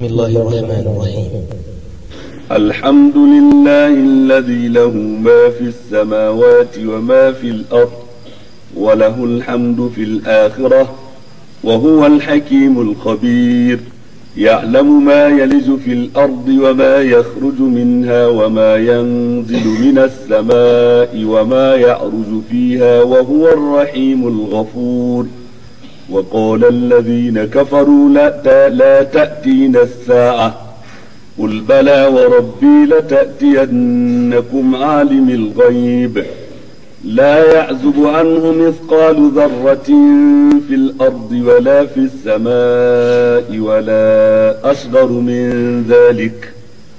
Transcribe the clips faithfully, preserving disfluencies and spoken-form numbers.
بسم الله الرحمن الرحيم. الحمد لله الذي له ما في السماوات وما في الأرض وله الحمد في الآخرة وهو الحكيم الخبير. يعلم ما يلج في الأرض وما يخرج منها وما ينزل من السماء وما يعرج فيها وهو الرحيم الغفور. وقال الذين كفروا لا, لا تأتينا الساعة قل بلى وربي لتأتينكم عالم الغيب لا يعزب عنه مثقال ذرة في الأرض ولا في السماء ولا أصغر من ذلك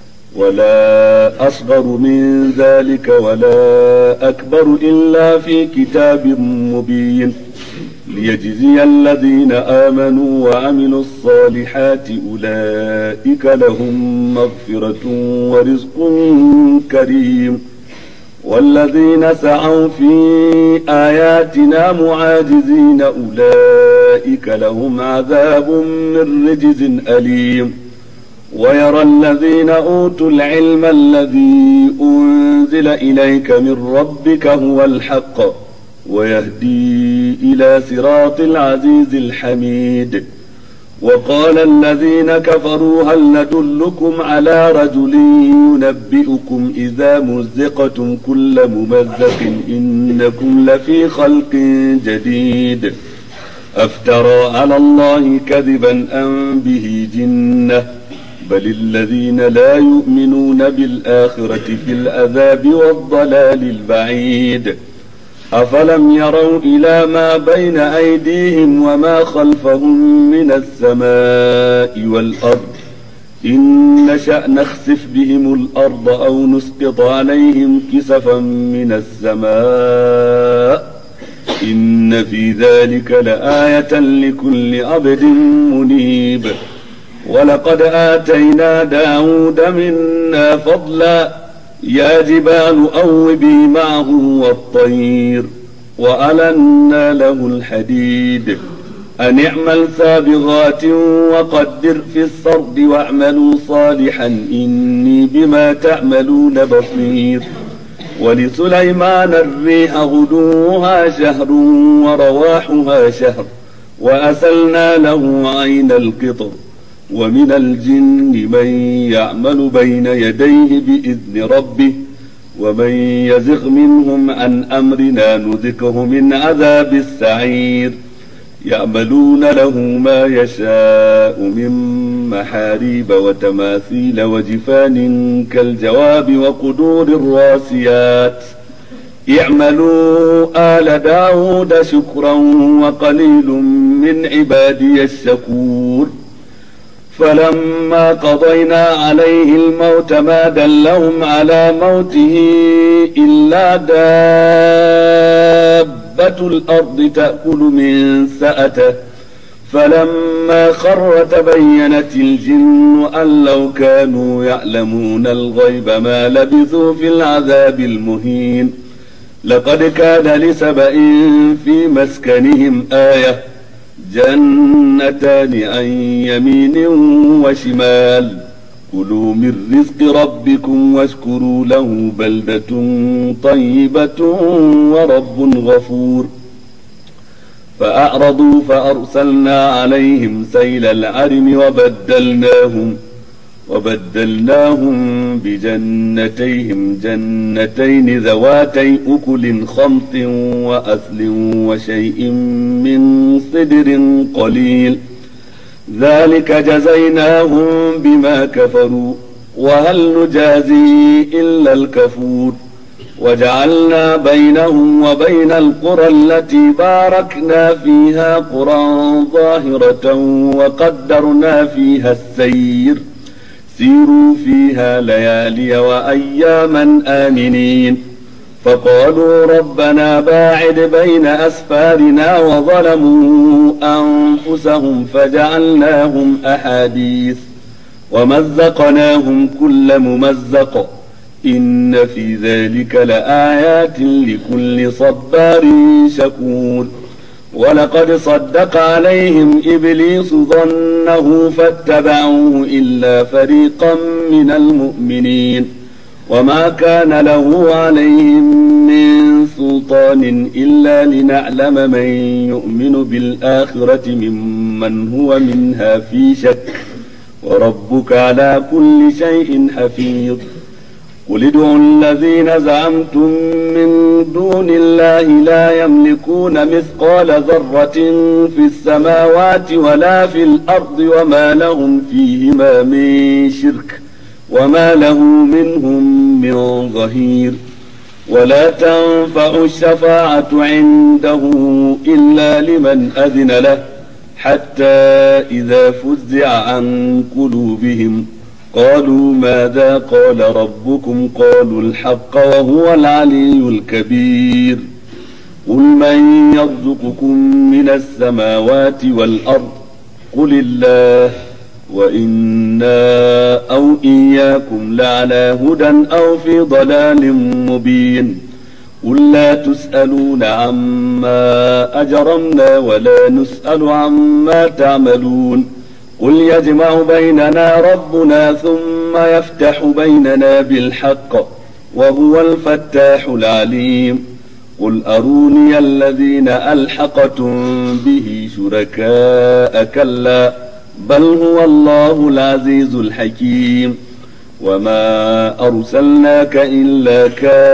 ولا أصغر من ذلك ولا أكبر إلا في كتاب مبين ليجزي الذين آمنوا وعملوا الصالحات أولئك لهم مغفرة ورزق كريم. والذين سعوا في آياتنا معاجزين أولئك لهم عذاب من رجز أليم. ويرى الذين أوتوا العلم الذي أنزل إليك من ربك هو الحق ويهدي إلى صراط العزيز الحميد. وقال الذين كفروا هل ندلكم على رجل ينبئكم إذا مزقتم كل ممزق إنكم لفي خلق جديد أفترى على الله كذبا أم به جنة بل الذين لا يؤمنون بالآخرة في العذاب والضلال البعيد. أفلم يروا إلى ما بين أيديهم وما خلفهم من السماء والأرض إن نشأ نخسف بهم الأرض أو نسقط عليهم كسفا من السماء إن في ذلك لآية لكل عبد منيب. ولقد آتينا داود منا فضلا يا جبال أوبي معه والطير وألنا له الحديد أن اعمل سابغات وقدر في السرد واعملوا صالحا إني بما تعملون بصير. ولسليمان الريح غدوها شهر ورواحها شهر وأسلنا له عين القطر. ومن الجن من يعمل بين يديه بإذن ربه ومن يزغ منهم عن أمرنا نذقه من عذاب السعير. يعملون له ما يشاء من محاريب وتماثيل وجفان كالجواب وقدور الراسيات. اعملوا آل داود شكرا وقليل من عبادي الشكور. فلما قضينا عليه الموت ما دلهم على موته إلا دابة الأرض تأكل من سأته فلما خر تبينت الجن أن لو كانوا يعلمون الغيب ما لبثوا في العذاب المهين. لقد كان لسبإ في مسكنهم آية جنتان عن يمين وشمال كلوا من رزق ربكم واشكروا له بلدة طيبة ورب غفور. فأعرضوا فأرسلنا عليهم سيل العرم وبدلناهم وبدلناهم بجنتيهم جنتين ذواتي أكل خمط وأثل وشيء من صدر قليل ذلك جزيناهم بما كفروا وهل نجازي إلا الكفور. وجعلنا بينهم وبين القرى التي باركنا فيها قرى ظاهرة وقدرنا فيها السير سيروا فيها ليالي وأياما آمنين. فقالوا ربنا باعد بين أسفارنا وظلموا أنفسهم فجعلناهم أحاديث ومزقناهم كل ممزق إن في ذلك لآيات لكل صبار شكور. ولقد صدق عليهم إبليس ظنه فاتبعوه إلا فريقا من المؤمنين وما كان له عليهم من سلطان إلا لنعلم من يؤمن بالآخرة ممن هو منها في شك وربك على كل شيء حفيظ قل ادعوا الذين زعمتم من دون الله لا يملكون مثقال ذرة في السماوات ولا في الأرض وما لهم فيهما من شرك وما له منهم من ظهير ولا تنفع الشفاعة عنده إلا لمن أذن له حتى إذا فزع عن قلوبهم قالوا ماذا قال ربكم قالوا الحق وهو العلي الكبير قل من يرزقكم من السماوات والأرض قل الله وإنا أو إياكم لعلى هدى أو في ضلال مبين قل لا تسألون عما أجرمنا ولا نسأل عما تعملون قل يجمع بيننا ربنا ثم يفتح بيننا بالحق وهو الفتاح العليم قل أروني الذين ألحقتم به شركاء كلا بل هو الله العزيز الحكيم وما أرسلناك إلا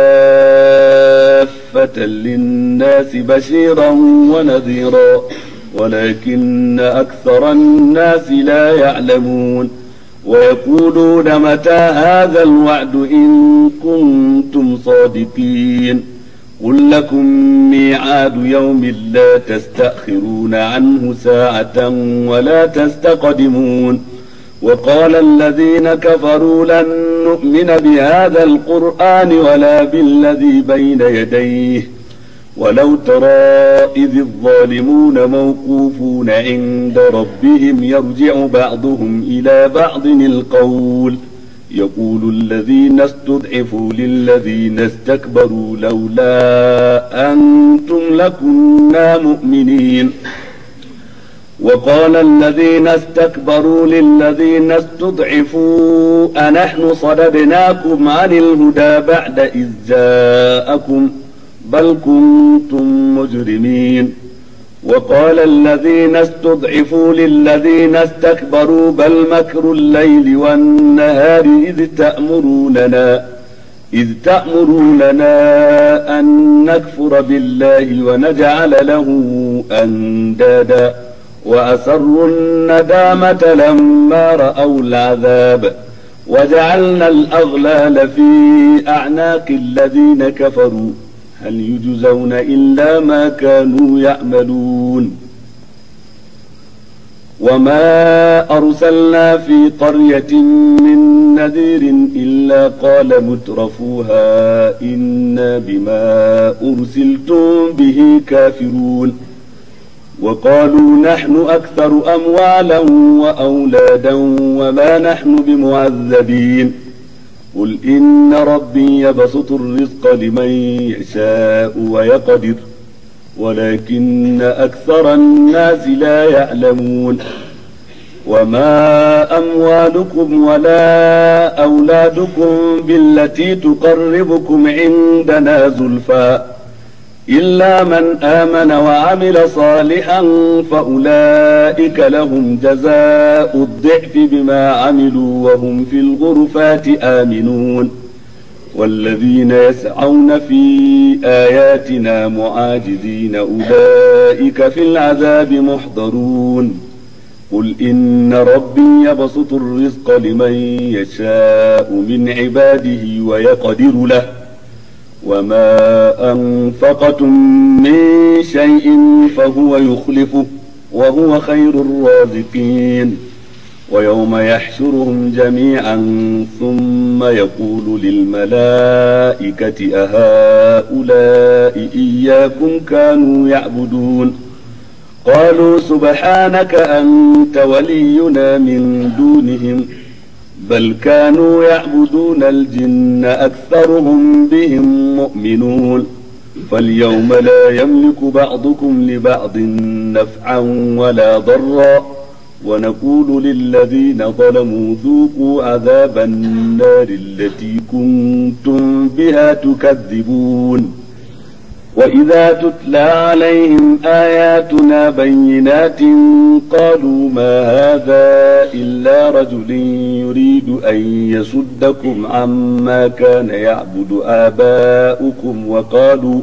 كافة للناس بشيرا ونذيرا ولكن أكثر الناس لا يعلمون ويقولون متى هذا الوعد إن كنتم صادقين قل لكم ميعاد يوم لا تستأخرون عنه ساعة ولا تستقدمون وقال الذين كفروا لن نؤمن بهذا القرآن ولا بالذي بين يديه ولو ترى إذ الظالمون موقوفون عند ربهم يرجع بعضهم إلى بعض القول يقول الذين استضعفوا للذين استكبروا لولا أنتم لكنا مؤمنين وقال الذين استكبروا للذين استضعفوا أنحن صددناكم عن الهدى بعد إذ جاءكم بل كنتم مجرمين وقال الذين استضعفوا للذين استكبروا بل مكر الليل والنهار إذ تأمروننا إذ تأمروننا أن نكفر بالله ونجعل له أندادا وأسروا الندامة لما رأوا العذاب وجعلنا الأغلال في أعناق الذين كفروا هل يجزون إلا ما كانوا يعملون وما أرسلنا في قرية من نذير إلا قال مترفوها إنا بما أرسلتم به كافرون وقالوا نحن أكثر أموالا وأولادا وما نحن بمعذبين قل إن ربي يبسط الرزق لمن يشاء ويقدر ولكن أكثر الناس لا يعلمون وما أموالكم ولا أولادكم بالتي تقربكم عندنا زلفى إلا من آمن وعمل صالحا فأولئك لهم جزاء الضعف بما عملوا وهم في الغرفات آمنون والذين يسعون في آياتنا معاجزين أولئك في العذاب محضرون قل إن ربي يبسط الرزق لمن يشاء من عباده ويقدر له وما أنفقتم من شيء فهو يخلفه وهو خير الرازقين ويوم يحشرهم جميعا ثم يقول للملائكة أهؤلاء إياكم كانوا يعبدون قالوا سبحانك أنت ولينا من دونهم بل كانوا يعبدون الجن أكثرهم بهم مؤمنون فاليوم لا يملك بعضكم لبعض نفعا ولا ضرا ونقول للذين ظلموا ذوقوا عذاب النار التي كنتم بها تكذبون. وإذا تتلى عليهم آياتنا بينات قالوا ما هذا إلا رجل يريد أن يصدكم عما كان يعبد آباؤكم وقالوا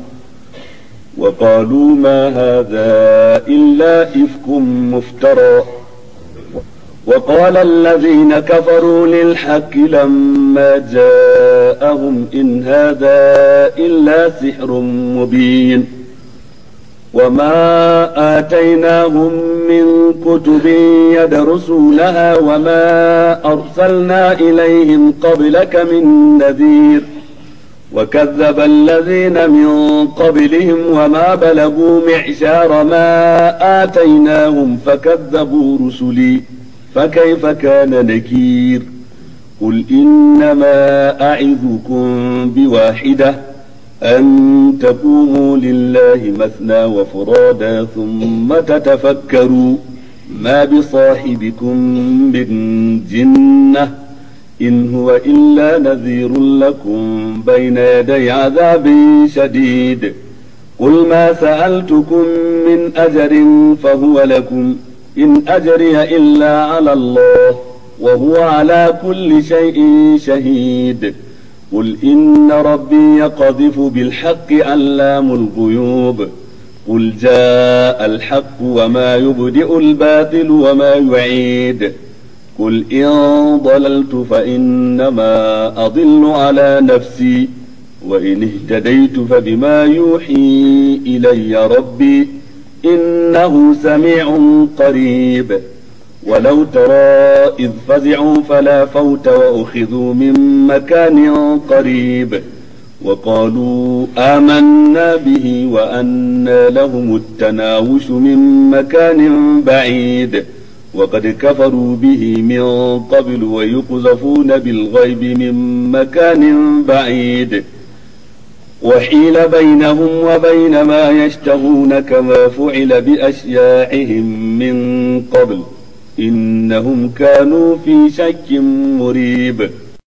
وقالوا ما هذا إلا إفك مفترى. وقال الذين كفروا للحق لما جاءهم إن هذا إلا سحر مبين. وما آتيناهم من كتب يدرسونها وما أرسلنا إليهم قبلك من نذير وكذب الذين من قبلهم وما بلغوا معشار ما آتيناهم فكذبوا رسلي فكيف كان نكير. قل إنما أعظكم بواحدة أن تقوموا لله مثنى وفرادا ثم تتفكروا ما بصاحبكم من جنة إن هو إلا نذير لكم بين يدي عذاب شديد. قل ما سألتكم من أجر فهو لكم إن أجري إلا على الله وهو على كل شيء شهيد. قل إن ربي يقذف بالحق علام الغيوب. قل جاء الحق وما يبدئ الباطل وما يعيد. قل إن ضللت فإنما أضل على نفسي وإن اهتديت فبما يوحي إلي ربي إنه سميع قريب. ولو ترى إذ فزعوا فلا فوت وأخذوا من مكان قريب وقالوا آمنا به وأنى لهم التناوش من مكان بعيد وقد كفروا به من قبل ويقذفون بالغيب من مكان بعيد. وحيل بينهم وبين ما يشتهون كما فعل بأشياعهم من قبل إنهم كانوا في شك مريب.